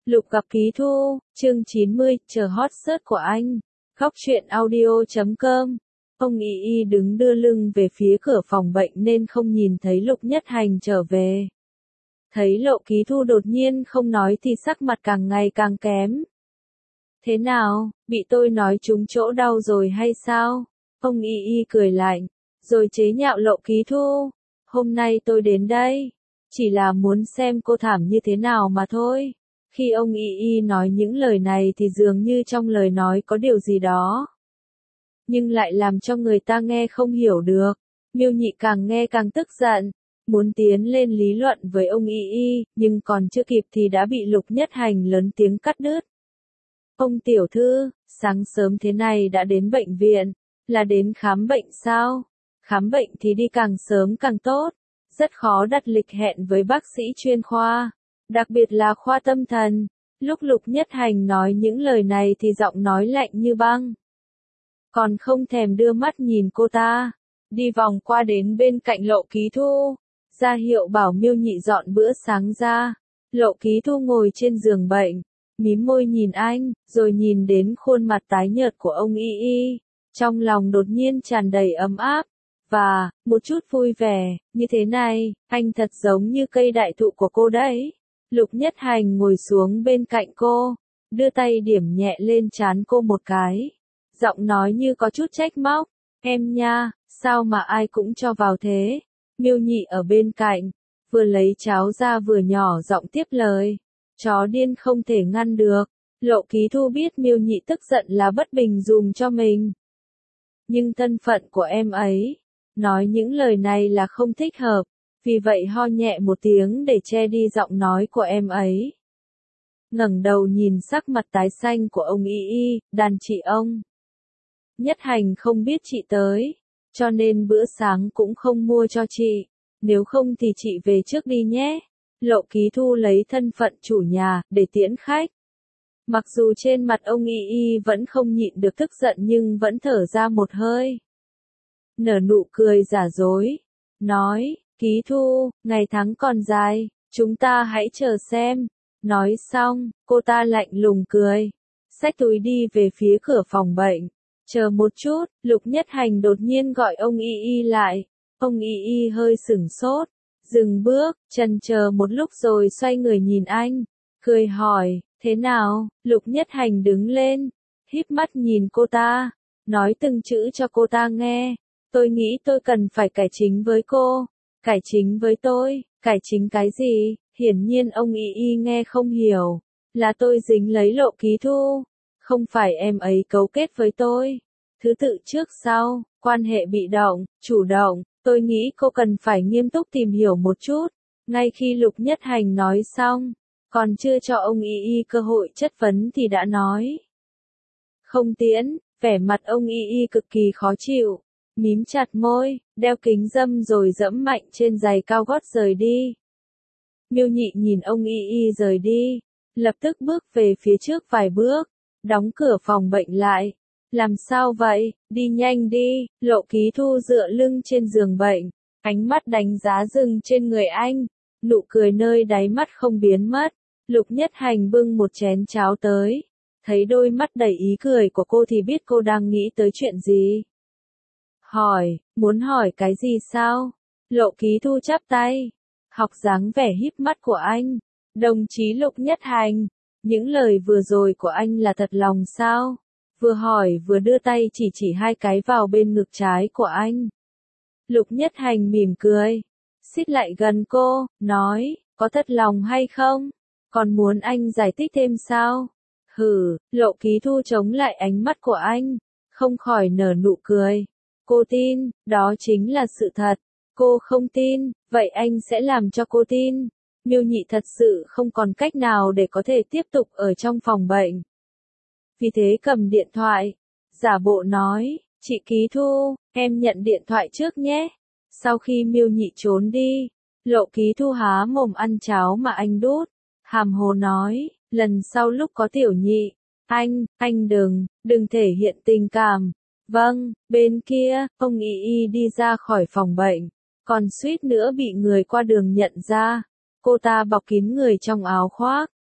Lục gặp Ký Thu, chương 90, chờ hot search của anh. Khóc chuyện audio.com. Ông Y đứng đưa lưng về phía cửa phòng bệnh nên không nhìn thấy Lục Nhất Hành trở về. Thấy Lộ Ký Thu đột nhiên không nói thì sắc mặt càng ngày càng kém. Thế nào, bị tôi nói trúng chỗ đau rồi hay sao? Ông Y cười lạnh, rồi chế nhạo Lộ Ký Thu. Hôm nay tôi đến đây, chỉ là muốn xem cô thảm như thế nào mà thôi. Khi ông Y nói những lời này thì dường như trong lời nói có điều gì đó, nhưng lại làm cho người ta nghe không hiểu được. Miêu Nhị càng nghe càng tức giận, muốn tiến lên lý luận với ông Y, nhưng còn chưa kịp thì đã bị Lục Nhất Hành lớn tiếng cắt đứt. Ông tiểu thư, sáng sớm thế này đã đến bệnh viện, là đến khám bệnh sao? Khám bệnh thì đi càng sớm càng tốt, rất khó đặt lịch hẹn với bác sĩ chuyên khoa, đặc biệt là khoa tâm thần. Lúc Lục Nhất Hành nói những lời này thì giọng nói lạnh như băng. Còn không thèm đưa mắt nhìn cô ta, đi vòng qua đến bên cạnh Lộ Ký Thu, ra hiệu bảo Miêu Nhị dọn bữa sáng ra. Lộ Ký Thu ngồi trên giường bệnh, mím môi nhìn anh, rồi nhìn đến khuôn mặt tái nhợt của ông Y. Trong lòng đột nhiên tràn đầy ấm áp, và một chút vui vẻ. Như thế này, anh thật giống như cây đại thụ của cô đấy. Lục Nhất Hành ngồi xuống bên cạnh cô, đưa tay điểm nhẹ lên trán cô một cái. Giọng nói như có chút trách móc, em nha, sao mà ai cũng cho vào thế? Miêu Nhị ở bên cạnh, vừa lấy cháo ra vừa nhỏ giọng tiếp lời. Chó điên không thể ngăn được. Lộ Ký Thu biết Miêu Nhị tức giận là bất bình dùm cho mình. Nhưng thân phận của em ấy, nói những lời này là không thích hợp, vì vậy ho nhẹ một tiếng để che đi giọng nói của em ấy. Ngẩng đầu nhìn sắc mặt tái xanh của ông Y, đàn chị ông. Nhất Hành không biết chị tới, cho nên bữa sáng cũng không mua cho chị, nếu không thì chị về trước đi nhé. Lộ Ký Thu lấy thân phận chủ nhà, để tiễn khách. Mặc dù trên mặt ông Y vẫn không nhịn được tức giận nhưng vẫn thở ra một hơi. Nở nụ cười giả dối, nói, Ký Thu, ngày tháng còn dài, chúng ta hãy chờ xem. Nói xong, cô ta lạnh lùng cười, xách túi đi về phía cửa phòng bệnh. Chờ một chút, Lục Nhất Hành đột nhiên gọi ông Y lại. Ông Y hơi sửng sốt, dừng bước, chần chờ một lúc rồi xoay người nhìn anh, cười hỏi, thế nào? Lục Nhất Hành đứng lên, híp mắt nhìn cô ta, nói từng chữ cho cô ta nghe. Tôi nghĩ tôi cần phải cải chính với cô. Cải chính với tôi? Cải chính cái gì? Hiển nhiên ông Y nghe không hiểu. Là tôi dính lấy Lộ Ký Thu, không phải em ấy cấu kết với tôi. Thứ tự trước sau, quan hệ bị động, chủ động, tôi nghĩ cô cần phải nghiêm túc tìm hiểu một chút. Ngay khi Lục Nhất Hành nói xong, còn chưa cho ông Y cơ hội chất vấn thì đã nói. Không tiễn. Vẻ mặt ông Y cực kỳ khó chịu, mím chặt môi, đeo kính râm rồi dẫm mạnh trên giày cao gót rời đi. Miêu Nhị nhìn ông Y rời đi, lập tức bước về phía trước vài bước, đóng cửa phòng bệnh lại. Làm sao vậy? Đi nhanh đi. Lộ Ký Thu dựa lưng trên giường bệnh, ánh mắt đánh giá dừng trên người anh, nụ cười nơi đáy mắt không biến mất. Lục Nhất Hành bưng một chén cháo tới, thấy đôi mắt đầy ý cười của cô thì biết cô đang nghĩ tới chuyện gì. Hỏi, muốn hỏi cái gì sao? Lộ Ký Thu chắp tay, học dáng vẻ híp mắt của anh. Đồng chí Lục Nhất Hành, những lời vừa rồi của anh là thật lòng sao? Vừa hỏi vừa đưa tay chỉ hai cái vào bên ngực trái của anh. Lục Nhất Hành mỉm cười, xít lại gần cô, nói, có thật lòng hay không? Còn muốn anh giải thích thêm sao? Hử, Lộ Ký Thu chống lại ánh mắt của anh, không khỏi nở nụ cười. Cô tin, đó chính là sự thật. Cô không tin, vậy anh sẽ làm cho cô tin. Miêu Nhị thật sự không còn cách nào để có thể tiếp tục ở trong phòng bệnh. Vì thế cầm điện thoại, giả bộ nói, chị Ký Thu, em nhận điện thoại trước nhé. Sau khi Miêu Nhị trốn đi, Lộ Ký Thu há mồm ăn cháo mà anh đút, hàm hồ nói, lần sau lúc có Tiểu Nhị, anh đừng thể hiện tình cảm. Vâng. Bên kia, ông Y đi ra khỏi phòng bệnh, còn suýt nữa bị người qua đường nhận ra. Cô ta bọc kín người trong áo khoác,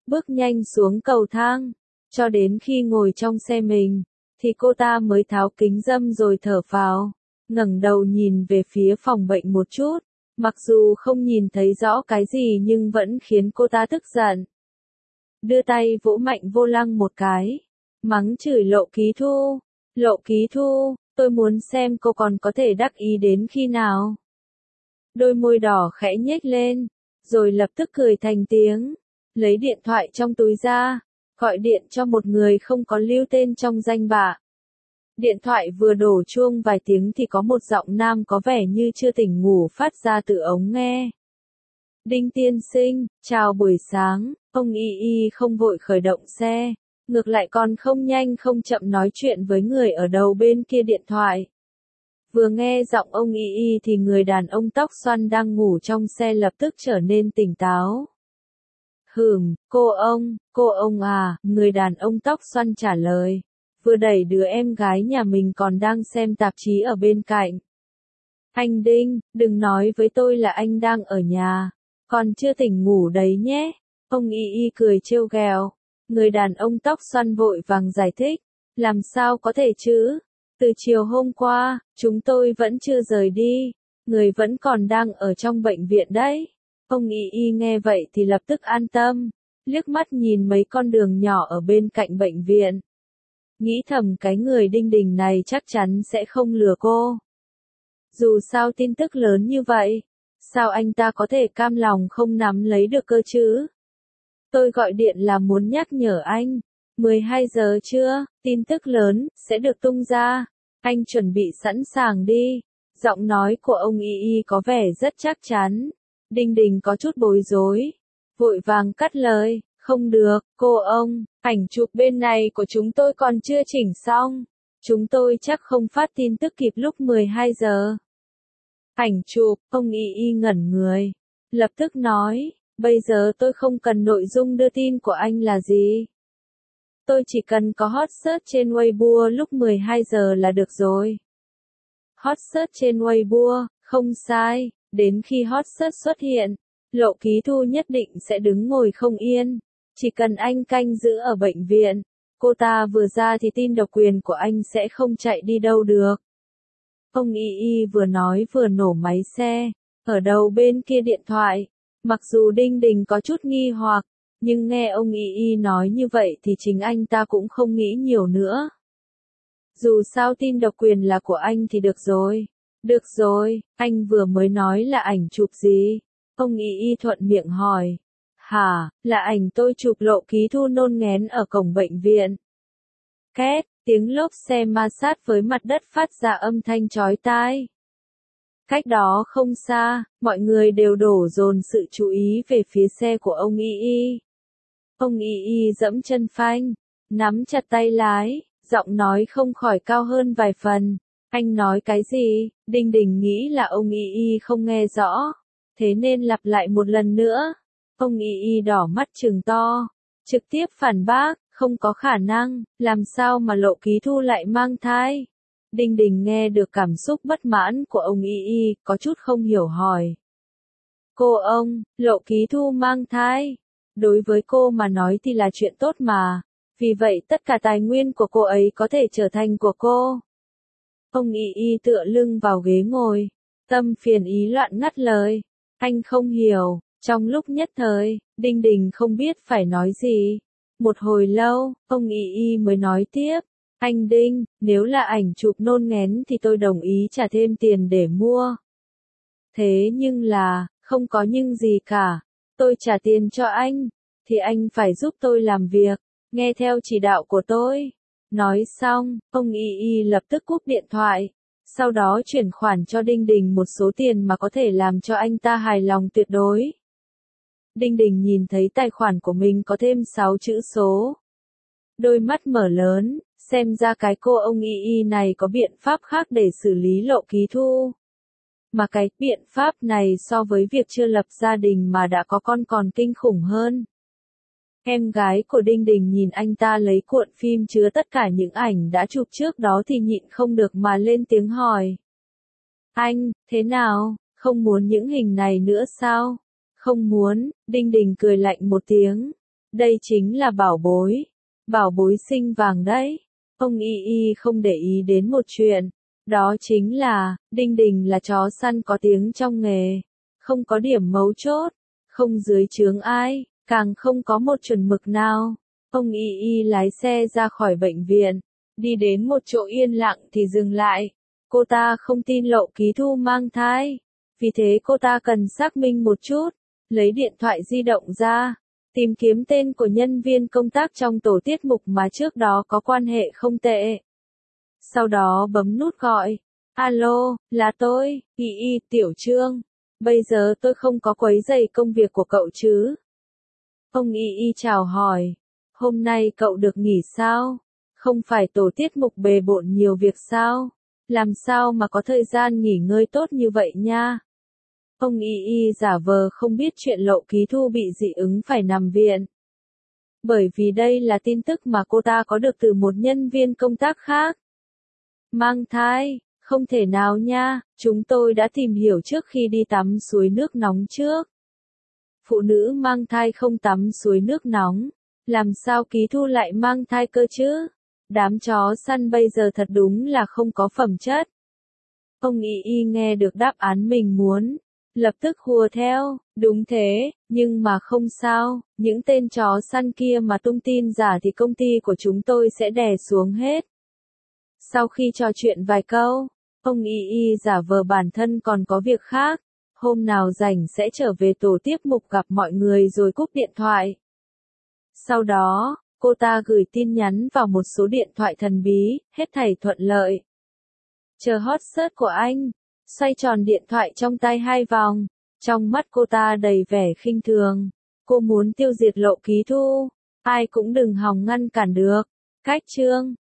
bước nhanh xuống cầu thang, cho đến khi ngồi trong xe mình, thì cô ta mới tháo kính râm rồi thở phào, ngẩng đầu nhìn về phía phòng bệnh một chút, mặc dù không nhìn thấy rõ cái gì nhưng vẫn khiến cô ta tức giận. Đưa tay vỗ mạnh vô lăng một cái, mắng chửi Lộ Ký Thu. Lộ Ký Thu, tôi muốn xem cô còn có thể đắc ý đến khi nào. Đôi môi đỏ khẽ nhếch lên, rồi lập tức cười thành tiếng, lấy điện thoại trong túi ra, gọi điện cho một người không có lưu tên trong danh bạ. Điện thoại vừa đổ chuông vài tiếng thì có một giọng nam có vẻ như chưa tỉnh ngủ phát ra từ ống nghe. Đinh tiên sinh, chào buổi sáng, ông Y không vội khởi động xe, ngược lại còn không nhanh không chậm nói chuyện với người ở đầu bên kia điện thoại. Vừa nghe giọng ông Y thì người đàn ông tóc xoăn đang ngủ trong xe lập tức trở nên tỉnh táo. Cô ông à, người đàn ông tóc xoăn trả lời, vừa đẩy đứa em gái nhà mình còn đang xem tạp chí ở bên cạnh. Anh Đinh, đừng nói với tôi là anh đang ở nhà, còn chưa tỉnh ngủ đấy nhé. Ông Y cười trêu ghẹo. Người đàn ông tóc xoăn vội vàng giải thích, làm sao có thể chứ? Từ chiều hôm qua, chúng tôi vẫn chưa rời đi, người vẫn còn đang ở trong bệnh viện đấy. Ông Y nghe vậy thì lập tức an tâm, liếc mắt nhìn mấy con đường nhỏ ở bên cạnh bệnh viện. Nghĩ thầm cái người Đinh Đình này chắc chắn sẽ không lừa cô. Dù sao tin tức lớn như vậy, sao anh ta có thể cam lòng không nắm lấy được cơ chứ? Tôi gọi điện là muốn nhắc nhở anh, 12 giờ trưa, tin tức lớn, sẽ được tung ra. Anh chuẩn bị sẵn sàng đi. Giọng nói của ông Y có vẻ rất chắc chắn. Đinh Đình có chút bối rối. Vội vàng cắt lời, không được, cô ông, ảnh chụp bên này của chúng tôi còn chưa chỉnh xong. Chúng tôi chắc không phát tin tức kịp lúc 12 giờ. Ảnh chụp, ông Y ngẩn người. Lập tức nói, bây giờ tôi không cần nội dung đưa tin của anh là gì. Tôi chỉ cần có hot search trên Weibo lúc 12 giờ là được rồi. Hot search trên Weibo, không sai, đến khi hot search xuất hiện, Lộ Ký Thu nhất định sẽ đứng ngồi không yên. Chỉ cần anh canh giữ ở bệnh viện, cô ta vừa ra thì tin độc quyền của anh sẽ không chạy đi đâu được. Ông Y vừa nói vừa nổ máy xe, ở đầu bên kia điện thoại. Mặc dù Đinh Đình có chút nghi hoặc, nhưng nghe ông Y nói như vậy thì chính anh ta cũng không nghĩ nhiều nữa. Dù sao tin độc quyền là của anh thì được rồi. Được rồi, anh vừa mới nói là ảnh chụp gì? Ông Y thuận miệng hỏi. Hả, là ảnh tôi chụp Lộ Ký Thu nôn nghén ở cổng bệnh viện. Két, tiếng lốp xe ma sát với mặt đất phát ra âm thanh chói tai. Cách đó không xa, mọi người đều đổ dồn sự chú ý về phía xe của ông Y. Ông Y dẫm chân phanh, nắm chặt tay lái, giọng nói không khỏi cao hơn vài phần. Anh nói cái gì? Đinh Đình nghĩ là ông Y không nghe rõ, thế nên lặp lại một lần nữa. Ông Y đỏ mắt trừng to, trực tiếp phản bác, không có khả năng, làm sao mà Lộ Ký Thu lại mang thai? Đinh Đình nghe được cảm xúc bất mãn của ông Y, có chút không hiểu hỏi. Cô ông, Lộ Ký Thu mang thai. Đối với cô mà nói thì là chuyện tốt mà. Vì vậy tất cả tài nguyên của cô ấy có thể trở thành của cô. Ông Y tựa lưng vào ghế ngồi. Tâm phiền ý loạn ngắt lời. Anh không hiểu. Trong lúc nhất thời, Đinh Đình không biết phải nói gì. Một hồi lâu, ông Y mới nói tiếp. Anh Đinh, nếu là ảnh chụp nôn nghén thì tôi đồng ý trả thêm tiền để mua. Thế nhưng là, không có nhưng gì cả. Tôi trả tiền cho anh, thì anh phải giúp tôi làm việc, nghe theo chỉ đạo của tôi. Nói xong, ông Y lập tức cúp điện thoại. Sau đó chuyển khoản cho Đinh Đình một số tiền mà có thể làm cho anh ta hài lòng tuyệt đối. Đinh Đình nhìn thấy tài khoản của mình có thêm 6 chữ số. Đôi mắt mở lớn, xem ra cái cô ông Y này có biện pháp khác để xử lý Lộ Ký Thu. Mà cái biện pháp này so với việc chưa lập gia đình mà đã có con còn kinh khủng hơn. Em gái của Đinh Đình nhìn anh ta lấy cuộn phim chứa tất cả những ảnh đã chụp trước đó thì nhịn không được mà lên tiếng hỏi. Anh, thế nào, không muốn những hình này nữa sao? Không muốn, Đinh Đình cười lạnh một tiếng. Đây chính là bảo bối sinh vàng đấy. Ông Y không để ý đến một chuyện, đó chính là, Đinh Đình là chó săn có tiếng trong nghề, không có điểm mấu chốt, không dưới chướng ai, càng không có một chuẩn mực nào. Ông Y lái xe ra khỏi bệnh viện, đi đến một chỗ yên lặng thì dừng lại. Cô ta không tin Lộ Ký Thu mang thai, vì thế cô ta cần xác minh một chút, lấy điện thoại di động ra, tìm kiếm tên của nhân viên công tác trong tổ tiết mục mà trước đó có quan hệ không tệ. Sau đó bấm nút gọi. Alo, là tôi, Tiểu Trương. Bây giờ tôi không có quấy rầy công việc của cậu chứ? Ông chào hỏi. Hôm nay cậu được nghỉ sao? Không phải tổ tiết mục bề bộn nhiều việc sao? Làm sao mà có thời gian nghỉ ngơi tốt như vậy nha? Ông giả vờ không biết chuyện Lộ Ký Thu bị dị ứng phải nằm viện. Bởi vì đây là tin tức mà cô ta có được từ một nhân viên công tác khác. Mang thai, không thể nào nha, chúng tôi đã tìm hiểu trước khi đi tắm suối nước nóng trước. Phụ nữ mang thai không tắm suối nước nóng, làm sao Ký Thu lại mang thai cơ chứ? Đám chó săn bây giờ thật đúng là không có phẩm chất. Ông nghe được đáp án mình muốn, lập tức hùa theo, đúng thế, nhưng mà không sao, những tên chó săn kia mà tung tin giả thì công ty của chúng tôi sẽ đè xuống hết. Sau khi trò chuyện vài câu, ông giả vờ bản thân còn có việc khác, hôm nào rảnh sẽ trở về tổ tiếp mục gặp mọi người rồi cúp điện thoại. Sau đó, cô ta gửi tin nhắn vào một số điện thoại thần bí, hết thảy thuận lợi. Chờ hot search của anh, xoay tròn điện thoại trong tay 2 vòng, trong mắt cô ta đầy vẻ khinh thường. Cô muốn tiêu diệt Lộ Ký Thu, ai cũng đừng hòng ngăn cản được. Cách chương